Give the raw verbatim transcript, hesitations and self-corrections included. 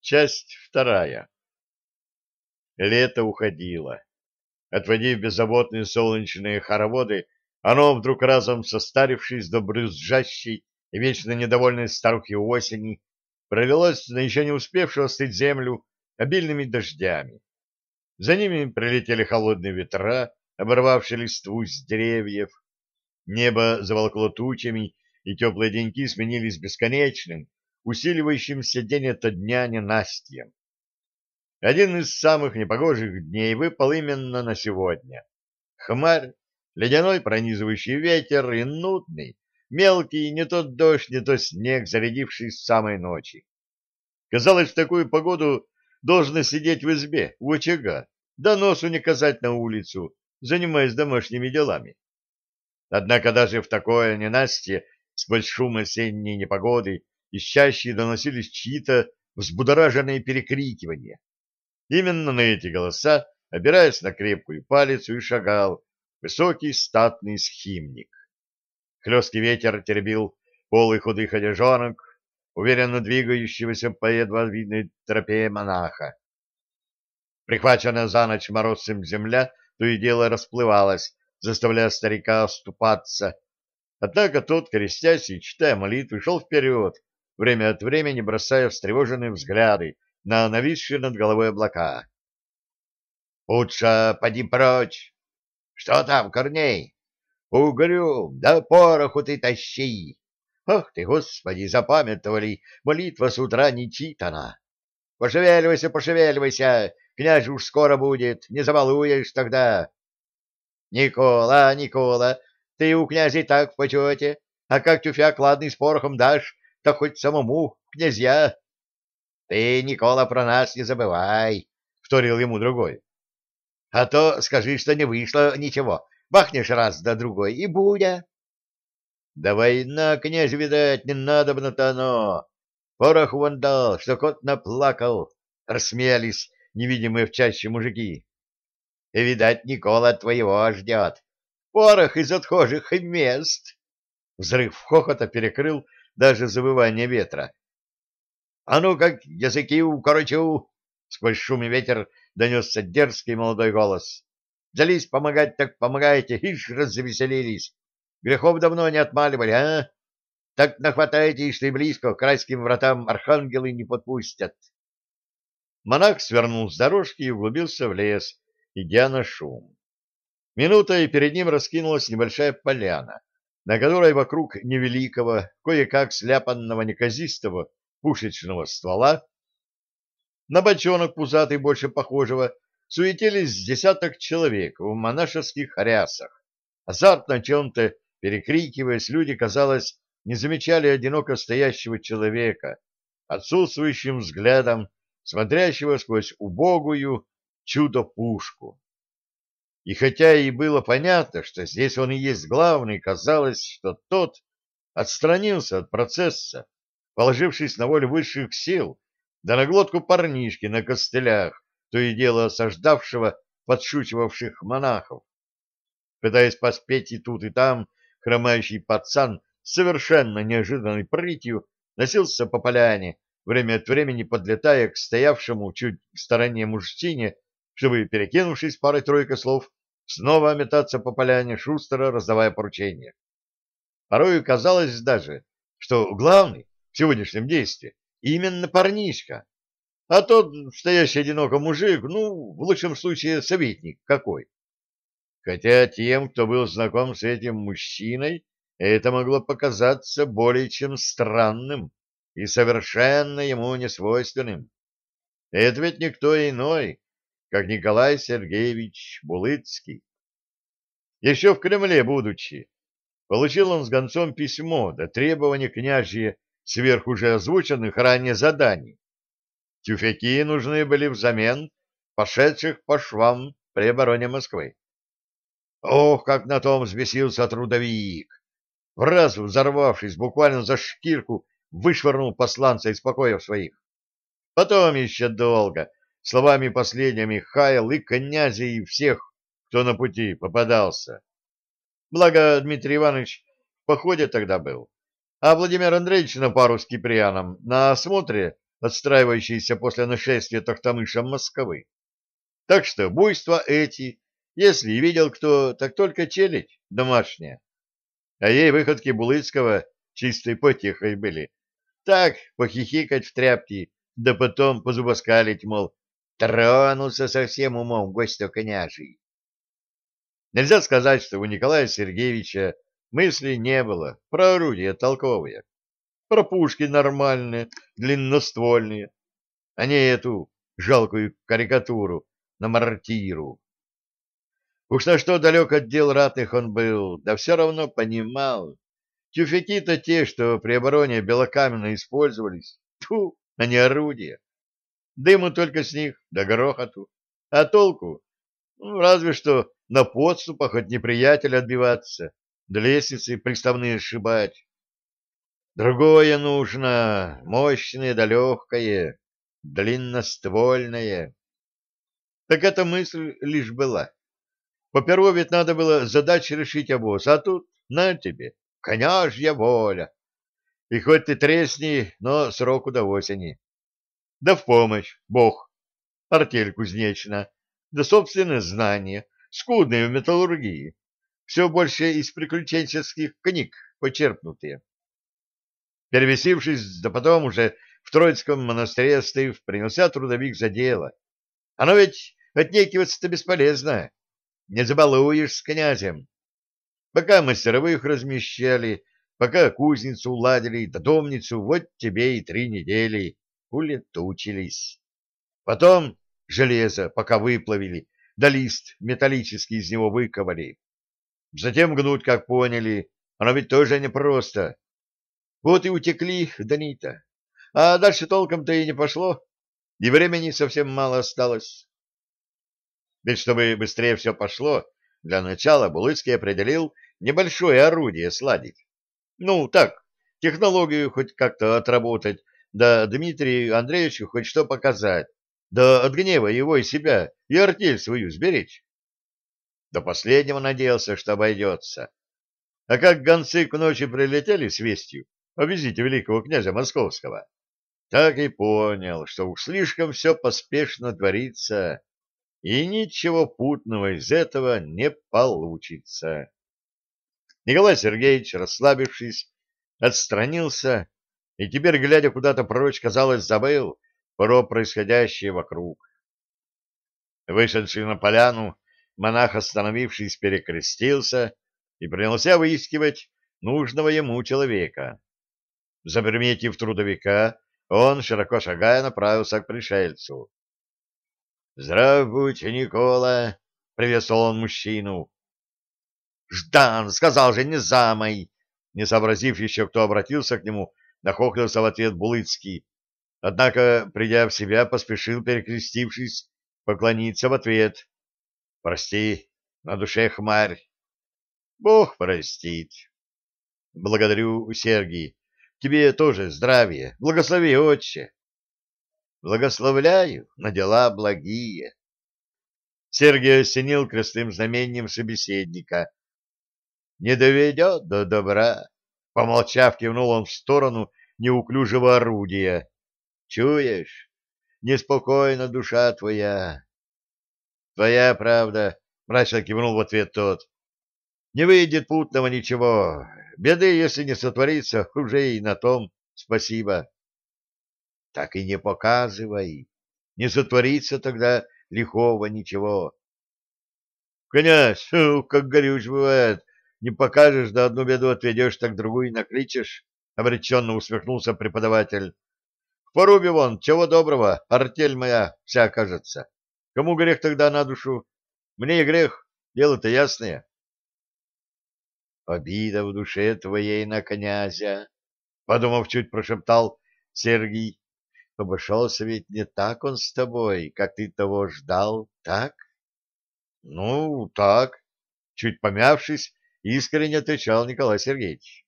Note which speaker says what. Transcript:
Speaker 1: Часть вторая. Лето уходило. Отводив беззаботные солнечные хороводы, оно, вдруг разом состарившись до брюзжащей и вечно недовольной старухи осени, пролилось на еще не успевшую остыть землю обильными дождями. За ними прилетели холодные ветра, оборвавшие листву с деревьев. Небо заволокло тучами, и теплые деньки сменились бесконечным, усиливающимся день ото дня ненастьем. Один из самых непогожих дней выпал именно на сегодня. Хмарь, ледяной пронизывающий ветер и нудный, мелкий не то дождь, не то снег, зарядивший с самой ночи. Казалось, в такую погоду должно сидеть в избе, у очага, да носу не казать на улицу, занимаясь домашними делами. Однако даже в такое ненастье, сквозь шум осенней непогоды, из чащи доносились чьи-то взбудораженные перекрикивания. Именно на эти голоса, опираясь на крепкую палицу, и шагал высокий статный схимник. Хлесткий ветер теребил полы худых одежонок, уверенно двигающегося по едва видной тропе монаха. Прихваченная за ночь морозцем земля то и дело расплывалась, заставляя старика оступаться. Однако тот, крестясь и читая молитвы, шел вперед, время от времени бросая встревоженные взгляды на нависшие над головой облака. — Лучше поди прочь! Что там, Корней? Угрю, да пороху ты тащи! Ах ты, Господи, запамятовали, молитва с утра не читана. Пошевеливайся, пошевеливайся, князь уж скоро будет, не забалуешь тогда. Никола, Никола, ты у князя и так в почете, а как тюфяк ладный с порохом дашь, то хоть самому в князья. Ты, Никола, про нас не забывай, — вторил ему другой. А то скажи, что не вышло ничего, бахнешь раз да другой, и будя. Да война, князь, видать, не надобно-то оно. Порох вон дал, что кот наплакал, — рассмеялись невидимые в чаще мужики. И, видать, Никола твоего ждет. Порох из отхожих мест. Взрыв хохота перекрыл даже завывание ветра. — А ну как языки укорочу! — сквозь шум и ветер донесся дерзкий молодой голос. — Взялись помогать, так помогайте, ишь, развеселились. Грехов давно не отмаливали, а? Так нахватайте, что и близко к райским вратам архангелы не подпустят. Монах свернул с дорожки и углубился в лес, идя на шум. Минута, и перед ним раскинулась небольшая поляна, на которой вокруг невеликого, кое-как сляпанного неказистого пушечного ствола, на бочонок пузатый, больше похожего, суетились десяток человек в монашеских рясах. Азартно о чем-то перекрикиваясь, люди, казалось, не замечали одиноко стоящего человека, отсутствующим взглядом, смотрящего сквозь убогую чудо-пушку. И хотя и было понятно, что здесь он и есть главный, казалось, что тот отстранился от процесса, положившись на волю высших сил, да на глотку парнишки на костылях, то и дело осаждавшего подшучивавших монахов. Пытаясь поспеть и тут, и там, хромающий пацан с совершенно неожиданной прытью носился по поляне, время от времени подлетая к стоявшему чуть в стороне мужчине, чтобы, перекинувшись парой-тройкой слов, снова метаться по поляне, шустро раздавая поручения. Порою казалось даже, что главный в сегодняшнем действии именно парнишка, а тот стоящий одиноко мужик, ну, в лучшем случае, советник какой. Хотя тем, кто был знаком с этим мужчиной, это могло показаться более чем странным и совершенно ему несвойственным. Это ведь никто иной, как Николай Сергеевич Булыцкий. Еще в Кремле будучи, получил он с гонцом письмо до требования княжья сверх уже озвученных ранее заданий. Тюфяки нужны были взамен пошедших по швам при обороне Москвы. Ох, как на том взбесился трудовик! Враз взорвавшись, буквально за шкирку вышвырнул посланца из покоев своих. Потом еще долго словами последними хаял и князя, и всех, кто на пути попадался. Благо Дмитрий Иванович в походе тогда был, а Владимир Андреевич на пару с Киприаном на осмотре отстраивающейся после нашествия Тохтамыша Москвы. Так что буйства эти, если и видел кто, так только челядь домашняя. А ей выходки Булыцкого чистой потехой были. Так, похихикать в тряпки, да потом позубоскалить, мол, тронулся совсем умом гость-то княжий. Нельзя сказать, что у Николая Сергеевича мыслей не было про орудия толковые, про пушки нормальные, длинноствольные, а не эту жалкую карикатуру на мортиру. Уж на что далек от дел ратных он был, да все равно понимал. Тюфяки-то те, что при обороне белокаменно использовались, тьфу, а не орудия. Дыму только с них, да грохоту. А толку? Ну, разве что на подступах от неприятеля отбиваться, да лестницы приставные сшибать. Другое нужно, мощное да легкое, длинноствольное. Так эта мысль лишь была. Поперво ведь надо было задачи решить обоз, а тут на тебе, княжья воля. И хоть ты тресни, но сроку до осени. Да в помощь, Бог, артель кузнечная, да собственное знание, скудные в металлургии, все больше из приключенческих книг почерпнутые. Перевесившись, да потом уже в Троицком монастыре остыв, принялся трудовик за дело. Оно ведь отнекиваться-то бесполезно. Не забалуешь с князем. Пока мастеровых размещали, пока кузницу уладили, да домницу, вот тебе и три недели улетучились. Потом железо пока выплавили, да лист металлический из него выковали. Затем гнуть, как поняли, оно ведь тоже непросто. Вот и утекли до нита. А дальше толком-то и не пошло, и времени совсем мало осталось. Ведь чтобы быстрее все пошло, для начала Булыцкий определил небольшое орудие сладить. Ну, так, технологию хоть как-то отработать, да Дмитрию Андреевичу хоть что показать, да от гнева его и себя, и артель свою сберечь. До последнего надеялся, что обойдется. А как гонцы к ночи прилетели с вестью о визите великого князя Московского, так и понял, что уж слишком все поспешно творится, и ничего путного из этого не получится. Николай Сергеевич, расслабившись, отстранился и теперь, глядя куда-то прочь, казалось, забыл про происходящее вокруг. Вышедший на поляну, монах, остановившись, перекрестился и принялся выискивать нужного ему человека. Заприметив трудовика, он, широко шагая, направился к пришельцу. — Здравствуйте, Никола! — приветствовал он мужчину. — Ждан, сказал же, не замой! Не сообразив еще, кто обратился к нему, нахохлился в ответ Булыцкий. Однако, придя в себя, поспешил, перекрестившись, поклониться в ответ. — Прости, на душе хмарь. — Бог простит. — Благодарю, Сергий. Тебе тоже здравия. Благослови, отче. — Благословляю на дела благие. Сергий осенил крестным знамением собеседника. — Не доведет до добра. Помолчав, кивнул он в сторону неуклюжего орудия. — Чуешь? Неспокойна душа твоя. — Твоя правда, — мрачно кивнул в ответ тот. — Не выйдет путного ничего. Беды, если не сотворится, уже и на том спасибо. — Так и не показывай. Не сотворится тогда лихого ничего. — Князь, ух, как горюч бывает. Не покажешь, да одну беду отведешь, так другую накличешь. — обреченно усмехнулся преподаватель. — В порубе вон, чего доброго, артель моя вся окажется. Кому грех тогда на душу? Мне и грех, дело-то ясное. — Обида в душе твоей на князя, — подумав, чуть прошептал Сергий. — Обошелся ведь не так он с тобой, как ты того ждал, так? — Ну, так, — чуть помявшись, искренне отвечал Николай Сергеевич.